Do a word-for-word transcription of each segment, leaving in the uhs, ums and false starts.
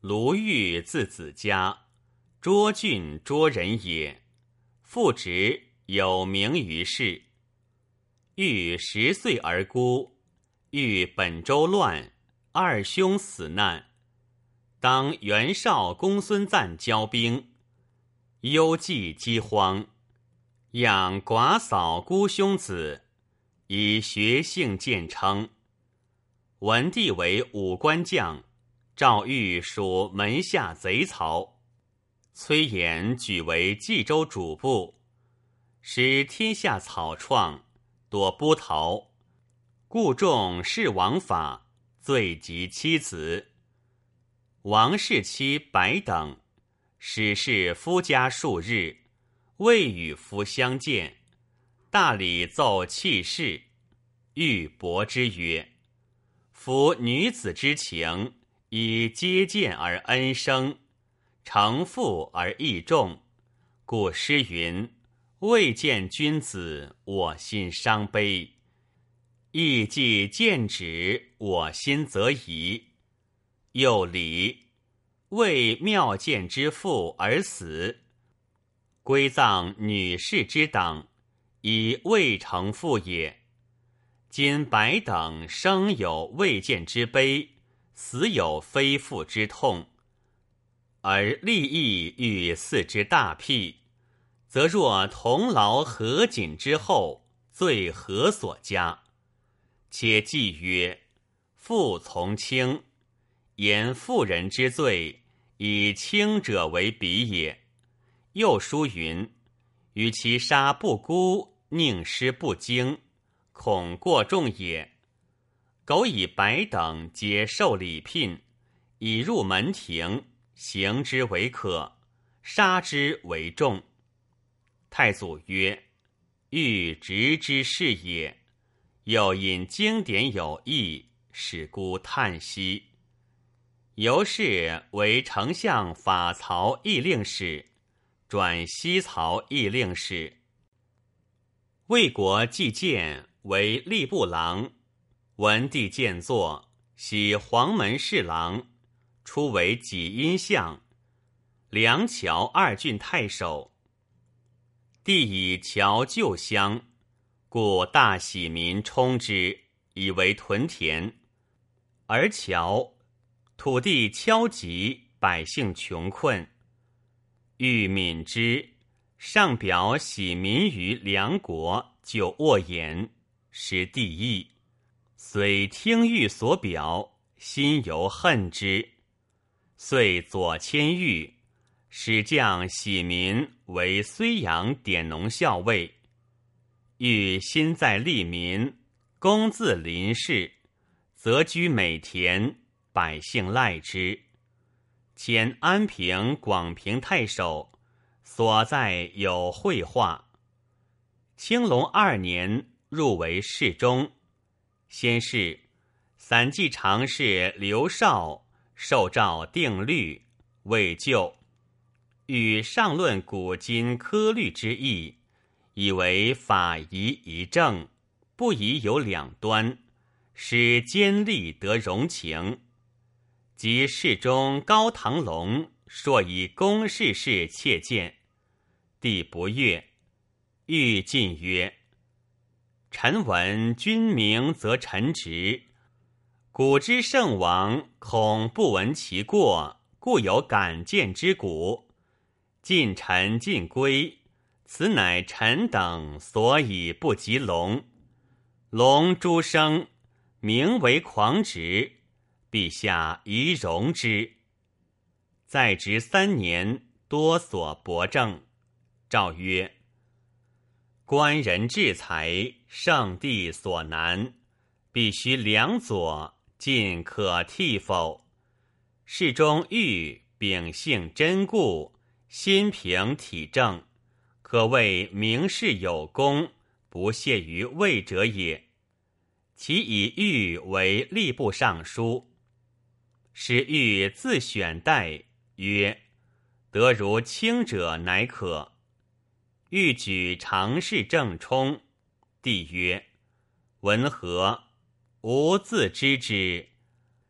卢玉字子嘉，涿郡涿人也。父执有名于世。玉十岁而孤，遇本州乱，二兄死难。当袁绍、公孙瓒交兵，忧济饥荒，养寡嫂孤兄子，以学性见称。文帝为武官将，赵玉属门下贼曹，崔琰举为冀州主簿，使天下草创，多波逃，故重弑王法，罪及妻子。王氏妻白等，使侍夫家数日，未与夫相见。大礼奏弃事，欲驳之曰：夫女子之情，以接见而恩生，承父而义重，故诗云：未见君子，我心伤悲；亦既见止，我心则疑。又礼，为妙见之父而死，归葬女士之党，以未成父也。今白等生有未见之悲，死有非父之痛，而利益欲嗣之大辟，则若同劳何锦之后，罪何所加？且记曰：父从轻，言妇人之罪，以轻者为比也。又书云：与其杀不孤，宁失不精，恐过重也。苟以白等皆受礼聘，以入门庭，刑之为可，杀之为重。太祖曰：欲直之事也。又因经典有异，使孤叹息。由是为丞相法曹议令使，转西曹议令使。魏国季建为吏部郎，文帝见作，徙黄门侍郎，初为己阴相，梁桥二郡太守。帝以桥旧乡，故大喜民充之，以为屯田。而桥土地樵瘠，百姓穷困，欲悯之，上表喜民于梁国，就卧言，时帝意，虽听谕所表，心犹恨之，遂左迁御，使将喜民为睢阳典农校尉。欲心在利民，公自邻市，则居美田，百姓赖之。迁安平、广平太守，所在有绘画。青龙二年，入为侍中。先是，散骑常侍刘绍受诏定律，未就，与上论古今科律之意，以为法宜一正，不宜有两端，使监吏得容情。及侍中高唐龙硕以公事事切谏，帝不悦，欲进曰：臣闻君明则臣直，古之圣王恐不闻其过，故有敢谏之鼓。近臣尽归，此乃臣等所以不及龙。龙诸生，名为狂直，陛下宜容之。在职三年，多所驳正。诏曰：官人治才，圣帝所难，必须两左，尽可替否？侍中欲秉性真固，心平体正，可谓明事有功，不屑于位者也。其以御为吏部尚书，使御自选代，曰：得如卿者乃可。欲举常侍郑冲，帝曰：文何？吾自知之。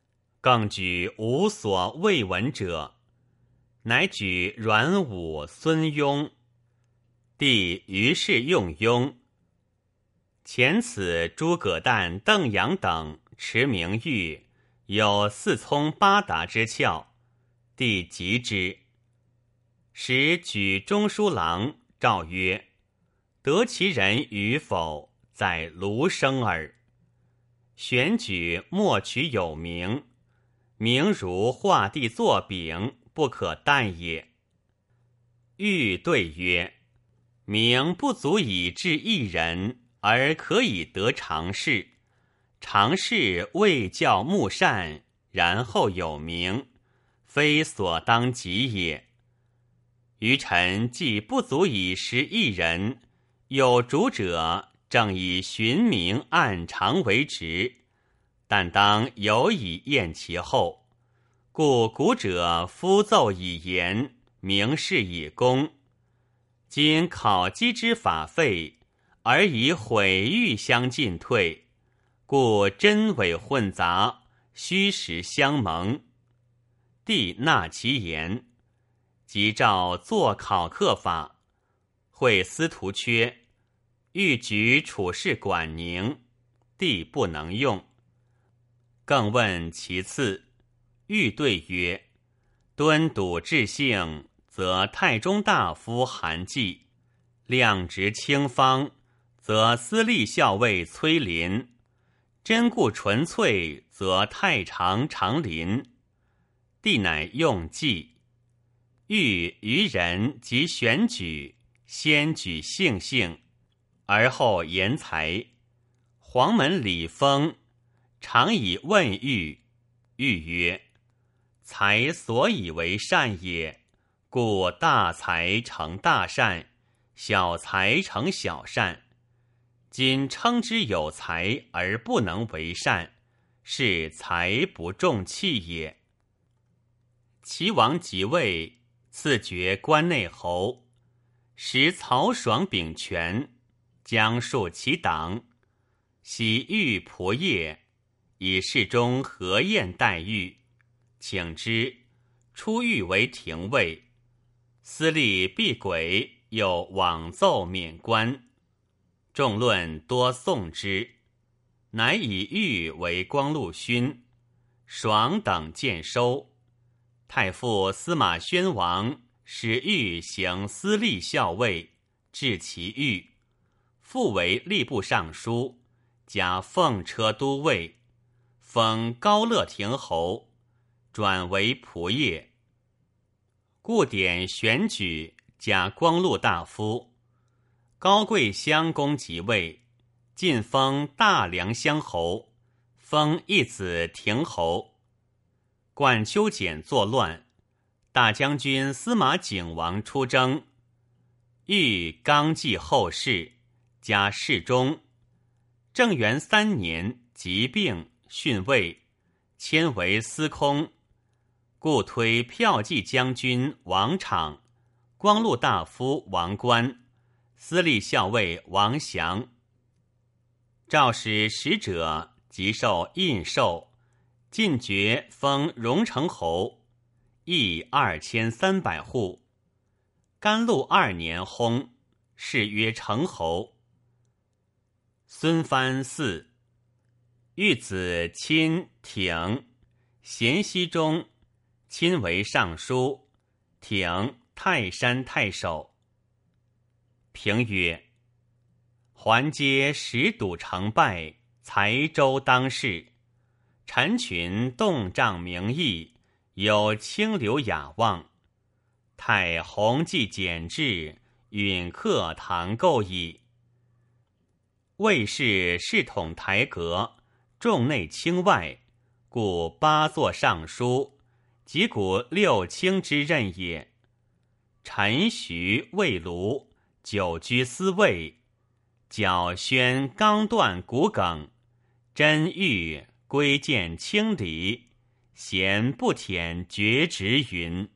更举无所未闻者，乃举阮武、孙雍。帝于是用雍。前此诸葛诞、邓阳等持名誉，有四聪八达之窍，帝极之。时举中书郎诏曰：得其人与否，在卢生耳。选举莫取有名，名如画地作饼，不可惮也。欲对曰：名不足以治一人，而可以得常事。常事未教慕善，然后有名，非所当及也。余臣既不足以识一人，有主者正以寻名按常为职，但当有以验其后。故古者夫奏以言，明示以公。今考稽之法废，而以毁誉相进退，故真伪混杂，虚实相蒙。帝纳其言，即照作考课法，会司徒缺，欲举处事管宁，帝不能用。更问其次，欲对曰：敦笃治性，则太中大夫韩季；量直清方，则司隶校尉崔林；真固纯粹，则太常常林。帝乃用计。欲于人及选举，先举性性，而后言才。黄门李丰常以问欲，欲曰：才所以为善也，故大才成大善，小才成小善。今称之有才而不能为善，是才不重器也。齐王即位，赐爵关内侯，时曹爽秉权，将述其党，喜遇仆射，以侍中何晏待遇，请之，出狱为廷尉。司隶毕轨又往奏免官，众论多颂之，乃以狱为光禄勋，爽等渐收。太傅司马宣王使欲行司隶校尉，治其狱，复为吏部尚书，加奉车都尉，封高乐亭侯，转为仆射。故典选举，加光禄大夫。高贵乡公即位，晋封大梁乡侯，封一子亭侯。冠丘俭作乱，大将军司马景王出征，欲纲纪后事，加侍中。正元三年疾病逊位，迁为司空，故推骠骑将军王昶、光禄大夫王观、司隶校尉王祥。诏使使者即受印绶，进爵封荣城侯，邑二千三百户。甘露二年薨，谥曰成侯。孙藩嗣，玉子亲挺，咸熙中，亲为尚书，挺泰山太守。评曰：环皆实笃成败，才周当世。臣群动仗名义，有清流雅望。太弘济简制，允克堂构矣。魏氏世统台阁，重内轻外，故八座尚书，即古六卿之任也。陈徐魏卢久居司位，矫宣纲断骨梗，真欲归见清理，贤不舔厥直云。